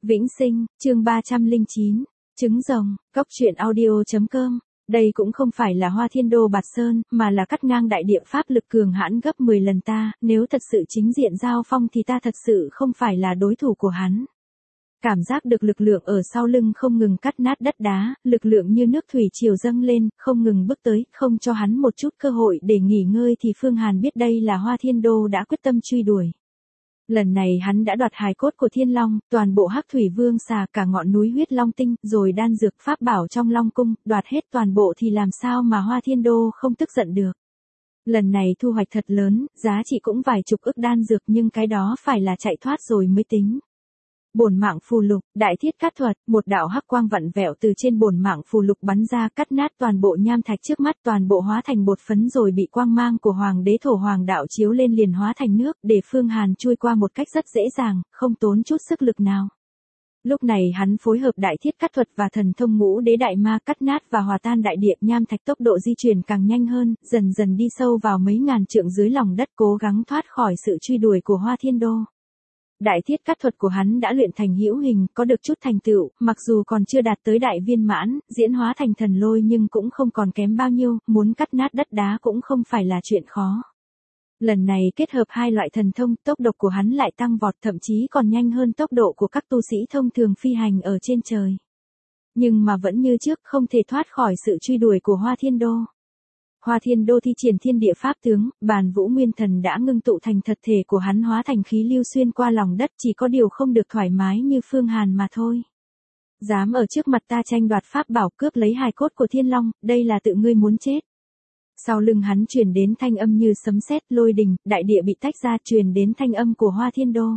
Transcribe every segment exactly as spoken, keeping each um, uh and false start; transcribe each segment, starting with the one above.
Vĩnh Sinh, chương ba trăm lẻ chín, trứng rồng, cốc truyện audio.com. Đây cũng không phải là Hoa Thiên Đô Bạt Sơn, mà là cắt ngang đại địa pháp lực cường hãn gấp mười lần ta, nếu thật sự chính diện giao phong thì ta thật sự không phải là đối thủ của hắn. Cảm giác được lực lượng ở sau lưng không ngừng cắt nát đất đá, lực lượng như nước thủy triều dâng lên, không ngừng bước tới, không cho hắn một chút cơ hội để nghỉ ngơi thì Phương Hàn biết đây là Hoa Thiên Đô đã quyết tâm truy đuổi. Lần này hắn đã đoạt hài cốt của Thiên Long, toàn bộ Hắc Thủy Vương xà, cả ngọn núi huyết long tinh, rồi đan dược pháp bảo trong Long cung, đoạt hết toàn bộ thì làm sao mà Hoa Thiên Đô không tức giận được. Lần này thu hoạch thật lớn, giá trị cũng vài chục ức đan dược, nhưng cái đó phải là chạy thoát rồi mới tính. Bổn mạng phù lục, đại thiết cát thuật, một đạo hắc quang vặn vẹo từ trên bổn mạng phù lục bắn ra, cắt nát toàn bộ nham thạch trước mắt, toàn bộ hóa thành bột phấn rồi bị quang mang của Hoàng đế Thổ Hoàng đạo chiếu lên liền hóa thành nước, để Phương Hàn chui qua một cách rất dễ dàng, không tốn chút sức lực nào. Lúc này hắn phối hợp đại thiết cát thuật và thần thông ngũ đế đại ma, cắt nát và hòa tan đại địa nham thạch, tốc độ di chuyển càng nhanh hơn, dần dần đi sâu vào mấy ngàn trượng dưới lòng đất, cố gắng thoát khỏi sự truy đuổi của Hoa Thiên Đô. Đại thiết cát thuật của hắn đã luyện thành hữu hình, có được chút thành tựu, mặc dù còn chưa đạt tới đại viên mãn, diễn hóa thành thần lôi nhưng cũng không còn kém bao nhiêu, muốn cắt nát đất đá cũng không phải là chuyện khó. Lần này kết hợp hai loại thần thông, tốc độ của hắn lại tăng vọt, thậm chí còn nhanh hơn tốc độ của các tu sĩ thông thường phi hành ở trên trời. Nhưng mà vẫn như trước, không thể thoát khỏi sự truy đuổi của Hoa Thiên Đô. Hoa Thiên Đô thi triển thiên địa pháp tướng, Bàn Vũ Nguyên Thần đã ngưng tụ thành thật thể của hắn, hóa thành khí lưu xuyên qua lòng đất, chỉ có điều không được thoải mái như Phương Hàn mà thôi. Dám ở trước mặt ta tranh đoạt pháp bảo, cướp lấy hài cốt của Thiên Long, đây là tự ngươi muốn chết. Sau lưng hắn truyền đến thanh âm như sấm sét, lôi đình, đại địa bị tách ra, truyền đến thanh âm của Hoa Thiên Đô.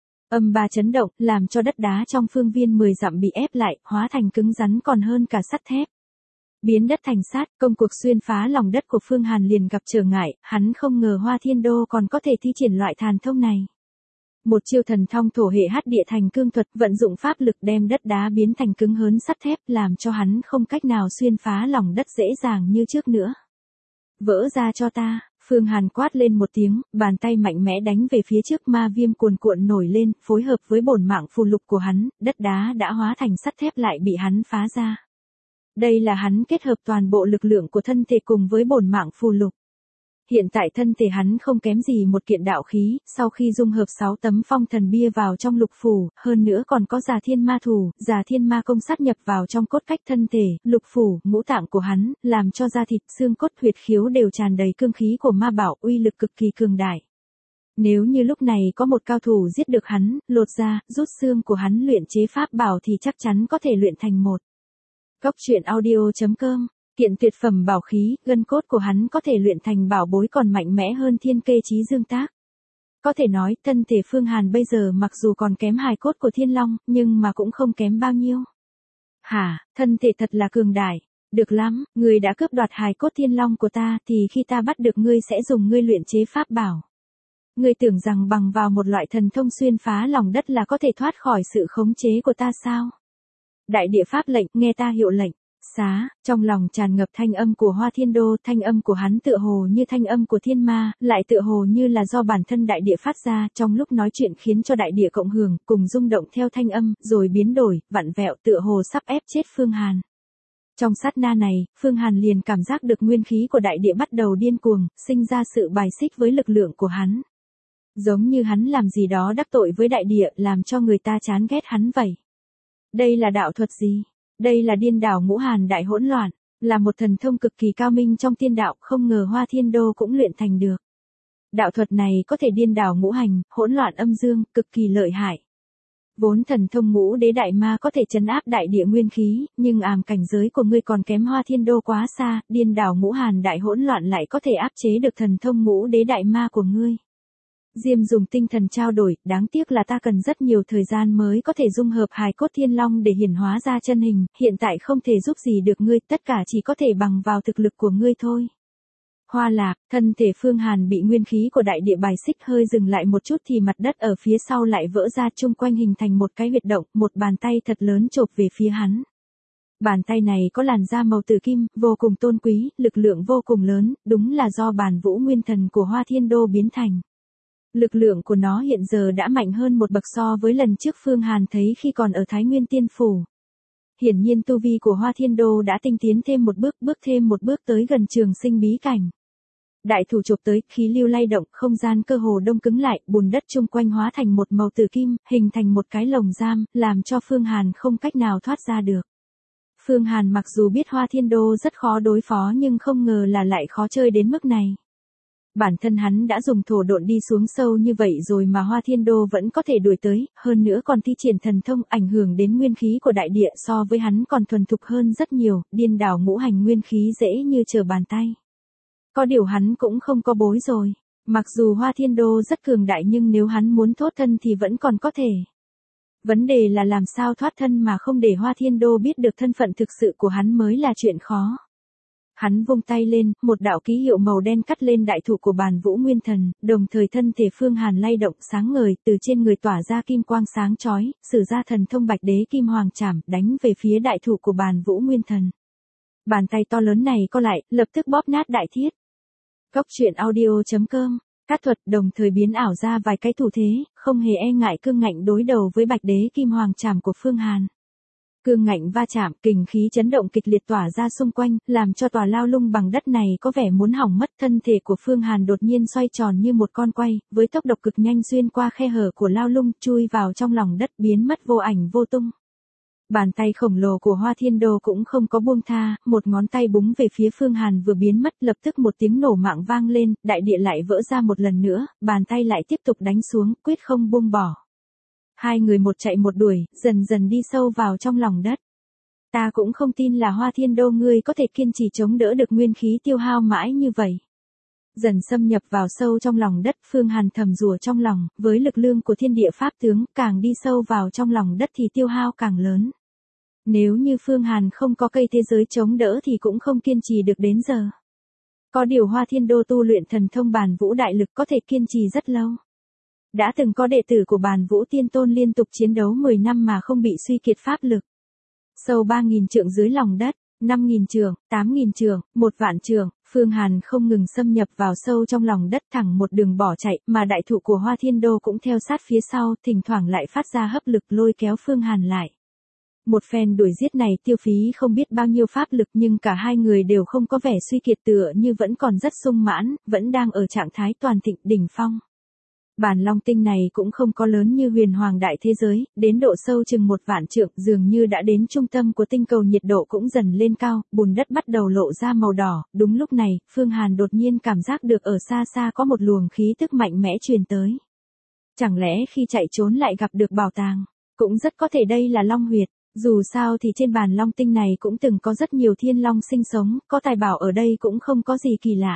Âm ba chấn động, làm cho đất đá trong phương viên mười dặm bị ép lại, hóa thành cứng rắn còn hơn cả sắt thép. Biến đất thành sát, công cuộc xuyên phá lòng đất của Phương Hàn liền gặp trở ngại, hắn không ngờ Hoa Thiên Đô còn có thể thi triển loại thần thông này. Một chiêu thần thông thổ hệ hắc địa thành cương thuật, vận dụng pháp lực đem đất đá biến thành cứng hớn sắt thép, làm cho hắn không cách nào xuyên phá lòng đất dễ dàng như trước nữa. Vỡ ra cho ta, Phương Hàn quát lên một tiếng, bàn tay mạnh mẽ đánh về phía trước, ma viêm cuồn cuộn nổi lên, phối hợp với bổn mạng phù lục của hắn, đất đá đã hóa thành sắt thép lại bị hắn phá ra. Đây là hắn kết hợp toàn bộ lực lượng của thân thể cùng với bổn mạng phù lục. Hiện tại thân thể hắn không kém gì một kiện đạo khí, sau khi dung hợp sáu tấm phong thần bia vào trong lục phủ, hơn nữa còn có Già Thiên Ma Thủ, Già Thiên Ma Công sát nhập vào trong cốt cách thân thể, lục phủ, ngũ tạng của hắn, làm cho da thịt, xương cốt, huyệt khiếu đều tràn đầy cương khí của ma bảo, uy lực cực kỳ cường đại. Nếu như lúc này có một cao thủ giết được hắn, lột da, rút xương của hắn luyện chế pháp bảo thì chắc chắn có thể luyện thành một. Cốc truyện audio.com, kiện tuyệt phẩm bảo khí, gân cốt của hắn có thể luyện thành bảo bối còn mạnh mẽ hơn thiên kê chí dương tác. Có thể nói, thân thể Phương Hàn bây giờ mặc dù còn kém hài cốt của Thiên Long, nhưng mà cũng không kém bao nhiêu. Hả, thân thể thật là cường đại. Được lắm, ngươi đã cướp đoạt hài cốt Thiên Long của ta, thì khi ta bắt được ngươi sẽ dùng ngươi luyện chế pháp bảo. Ngươi tưởng rằng bằng vào một loại thần thông xuyên phá lòng đất là có thể thoát khỏi sự khống chế của ta sao? Đại địa pháp lệnh, nghe ta hiệu lệnh. Xá, trong lòng tràn ngập thanh âm của Hoa Thiên Đô, thanh âm của hắn tựa hồ như thanh âm của thiên ma, lại tựa hồ như là do bản thân đại địa phát ra, trong lúc nói chuyện khiến cho đại địa cộng hưởng, cùng rung động theo thanh âm, rồi biến đổi, vặn vẹo, tựa hồ sắp ép chết Phương Hàn. Trong sát na này, Phương Hàn liền cảm giác được nguyên khí của đại địa bắt đầu điên cuồng, sinh ra sự bài xích với lực lượng của hắn. Giống như hắn làm gì đó đắc tội với đại địa, làm cho người ta chán ghét hắn vậy. Đây là đạo thuật gì? Đây là điên đảo ngũ hàn đại hỗn loạn, là một thần thông cực kỳ cao minh trong tiên đạo, không ngờ Hoa Thiên Đô cũng luyện thành được. Đạo thuật này có thể điên đảo ngũ hành, hỗn loạn âm dương, cực kỳ lợi hại. Vốn thần thông ngũ đế đại ma có thể trấn áp đại địa nguyên khí, nhưng àm cảnh giới của ngươi còn kém Hoa Thiên Đô quá xa, điên đảo ngũ hàn đại hỗn loạn lại có thể áp chế được thần thông ngũ đế đại ma của ngươi. Diêm dùng tinh thần trao đổi, đáng tiếc là ta cần rất nhiều thời gian mới có thể dung hợp hài cốt Thiên Long để hiển hóa ra chân hình, hiện tại không thể giúp gì được ngươi, tất cả chỉ có thể bằng vào thực lực của ngươi thôi. Hoa Lạc, thân thể Phương Hàn bị nguyên khí của đại địa bài xích, hơi dừng lại một chút thì mặt đất ở phía sau lại vỡ ra, chung quanh hình thành một cái huyệt động, một bàn tay thật lớn chộp về phía hắn. Bàn tay này có làn da màu tử kim, vô cùng tôn quý, lực lượng vô cùng lớn, đúng là do Bàn Vũ Nguyên Thần của Hoa Thiên Đô biến thành. Lực lượng của nó hiện giờ đã mạnh hơn một bậc so với lần trước Phương Hàn thấy khi còn ở Thái Nguyên Tiên Phủ. Hiển nhiên tu vi của Hoa Thiên Đô đã tinh tiến thêm một bước, bước thêm một bước tới gần trường sinh bí cảnh. Đại thủ chộp tới, khí lưu lay động, không gian cơ hồ đông cứng lại, bùn đất chung quanh hóa thành một màu tử kim, hình thành một cái lồng giam, làm cho Phương Hàn không cách nào thoát ra được. Phương Hàn mặc dù biết Hoa Thiên Đô rất khó đối phó nhưng không ngờ là lại khó chơi đến mức này. Bản thân hắn đã dùng thổ độn đi xuống sâu như vậy rồi mà Hoa Thiên Đô vẫn có thể đuổi tới, hơn nữa còn thi triển thần thông ảnh hưởng đến nguyên khí của đại địa so với hắn còn thuần thục hơn rất nhiều, điên đảo ngũ hành nguyên khí dễ như trở bàn tay. Có điều hắn cũng không có bối rồi. Mặc dù Hoa Thiên Đô rất cường đại nhưng nếu hắn muốn thoát thân thì vẫn còn có thể. Vấn đề là làm sao thoát thân mà không để Hoa Thiên Đô biết được thân phận thực sự của hắn mới là chuyện khó. Hắn vung tay lên, một đạo ký hiệu màu đen cắt lên đại thủ của Bàn Vũ Nguyên Thần, đồng thời thân thể Phương Hàn lay động sáng ngời, từ trên người tỏa ra kim quang sáng chói, sử ra thần thông Bạch Đế Kim Hoàng Trảm, đánh về phía đại thủ của Bàn Vũ Nguyên Thần. Bàn tay to lớn này co lại, lập tức bóp nát đại thiết. Cốc truyện audio chấm com, các thuật đồng thời biến ảo ra vài cái thủ thế, không hề e ngại cương ngạnh đối đầu với Bạch Đế Kim Hoàng Trảm của Phương Hàn. Cương ngạnh va chạm, kình khí chấn động kịch liệt tỏa ra xung quanh, làm cho tòa lao lung bằng đất này có vẻ muốn hỏng mất. Thân thể của Phương Hàn đột nhiên xoay tròn như một con quay, với tốc độ cực nhanh xuyên qua khe hở của lao lung, chui vào trong lòng đất biến mất vô ảnh vô tung. Bàn tay khổng lồ của Hoa Thiên Đô cũng không có buông tha, một ngón tay búng về phía Phương Hàn vừa biến mất, lập tức một tiếng nổ mạng vang lên, đại địa lại vỡ ra một lần nữa, bàn tay lại tiếp tục đánh xuống, quyết không buông bỏ. Hai người một chạy một đuổi, dần dần đi sâu vào trong lòng đất. Ta cũng không tin là Hoa Thiên Đô ngươi có thể kiên trì chống đỡ được nguyên khí tiêu hao mãi như vậy. Dần xâm nhập vào sâu trong lòng đất, Phương Hàn thầm rủa trong lòng, với lực lượng của thiên địa pháp tướng, càng đi sâu vào trong lòng đất thì tiêu hao càng lớn. Nếu như Phương Hàn không có cây thế giới chống đỡ thì cũng không kiên trì được đến giờ. Có điều Hoa Thiên Đô tu luyện thần thông Bàn Vũ Đại Lực có thể kiên trì rất lâu. Đã từng có đệ tử của Bàn Vũ Tiên Tôn liên tục chiến đấu mười năm mà không bị suy kiệt pháp lực. Sâu ba nghìn trượng dưới lòng đất, năm nghìn trượng, tám nghìn trượng, một vạn trượng, Phương Hàn không ngừng xâm nhập vào sâu trong lòng đất thẳng một đường bỏ chạy, mà đại thụ của Hoa Thiên Đô cũng theo sát phía sau, thỉnh thoảng lại phát ra hấp lực lôi kéo Phương Hàn lại. Một phen đuổi giết này tiêu phí không biết bao nhiêu pháp lực nhưng cả hai người đều không có vẻ suy kiệt tựa như vẫn còn rất sung mãn, vẫn đang ở trạng thái toàn thịnh đỉnh phong. Bàn long tinh này cũng không có lớn như huyền hoàng đại thế giới, đến độ sâu chừng một vạn trượng, dường như đã đến trung tâm của tinh cầu, nhiệt độ cũng dần lên cao, bùn đất bắt đầu lộ ra màu đỏ. Đúng lúc này, Phương Hàn đột nhiên cảm giác được ở xa xa có một luồng khí tức mạnh mẽ truyền tới. Chẳng lẽ khi chạy trốn lại gặp được bảo tàng? Cũng rất có thể đây là long huyệt. Dù sao thì trên bàn long tinh này cũng từng có rất nhiều thiên long sinh sống, có tài bảo ở đây cũng không có gì kỳ lạ.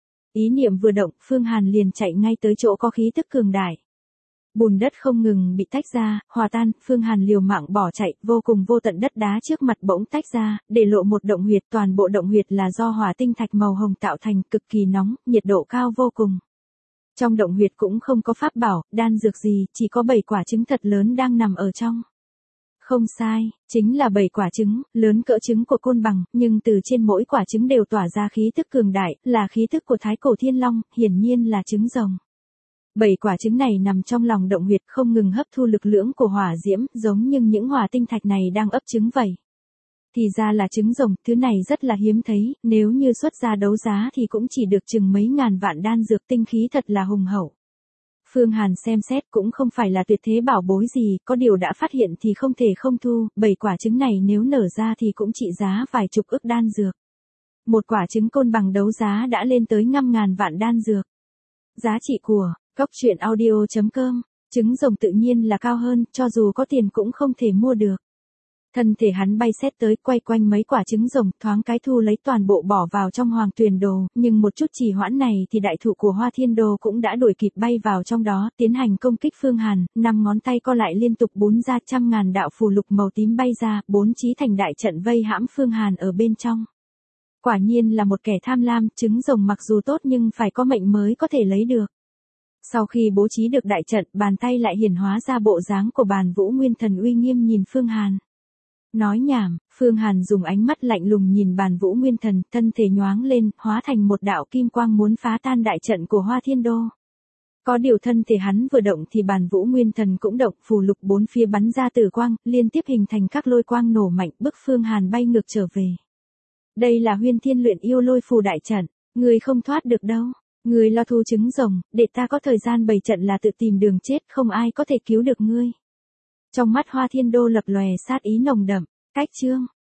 Ý niệm vừa động, Phương Hàn liền chạy ngay tới chỗ có khí tức cường đại. Bùn đất không ngừng bị tách ra, hòa tan, Phương Hàn liều mạng bỏ chạy, vô cùng vô tận đất đá trước mặt bỗng tách ra, để lộ một động huyệt, toàn bộ động huyệt là do hỏa tinh thạch màu hồng tạo thành, cực kỳ nóng, nhiệt độ cao vô cùng. Trong động huyệt cũng không có pháp bảo, đan dược gì, chỉ có bảy quả trứng thật lớn đang nằm ở trong. Không sai, chính là bảy quả trứng, lớn cỡ trứng của côn bằng, nhưng từ trên mỗi quả trứng đều tỏa ra khí tức cường đại, là khí tức của Thái Cổ Thiên Long, hiển nhiên là trứng rồng. Bảy quả trứng này nằm trong lòng động huyệt không ngừng hấp thu lực lượng của hỏa diễm, giống như những hỏa tinh thạch này đang ấp trứng vậy. Thì ra là trứng rồng, thứ này rất là hiếm thấy, nếu như xuất ra đấu giá thì cũng chỉ được chừng mấy ngàn vạn đan dược, tinh khí thật là hùng hậu. Phương Hàn xem xét cũng không phải là tuyệt thế bảo bối gì, có điều đã phát hiện thì không thể không thu, bảy quả trứng này nếu nở ra thì cũng trị giá vài chục ức đan dược. Một quả trứng côn bằng đấu giá đã lên tới năm ngàn vạn đan dược. Giá trị của cốc truyện audio chấm com, trứng rồng tự nhiên là cao hơn, cho dù có tiền cũng không thể mua được. Thân thể hắn bay xét tới, quay quanh mấy quả trứng rồng, thoáng cái thu lấy toàn bộ bỏ vào trong hoàng tuyền đồ, nhưng một chút trì hoãn này thì đại thụ của Hoa Thiên Đô cũng đã đuổi kịp bay vào trong đó, tiến hành công kích Phương Hàn, năm ngón tay co lại liên tục búng ra, trăm ngàn đạo phù lục màu tím bay ra, bốn chí thành đại trận vây hãm Phương Hàn ở bên trong. Quả nhiên là một kẻ tham lam, trứng rồng mặc dù tốt nhưng phải có mệnh mới có thể lấy được. Sau khi bố trí được đại trận, bàn tay lại hiển hóa ra bộ dáng của Bàn Vũ Nguyên Thần uy nghiêm nhìn Phương Hàn. Nói nhảm, Phương Hàn dùng ánh mắt lạnh lùng nhìn Bàn Vũ Nguyên Thần, thân thể nhoáng lên, hóa thành một đạo kim quang muốn phá tan đại trận của Hoa Thiên Đô. Có điều thân thể hắn vừa động thì bàn vũ nguyên thần cũng động, phù lục bốn phía bắn ra tử quang, liên tiếp hình thành các lôi quang nổ mạnh, bức Phương Hàn bay ngược trở về. Đây là Huyên Thiên luyện yêu lôi phù đại trận, người không thoát được đâu. Người lo thu trứng rồng, để ta có thời gian bày trận là tự tìm đường chết, không ai có thể cứu được ngươi. Trong mắt Hoa Thiên Đô lập lòe sát ý nồng đậm, cách chương.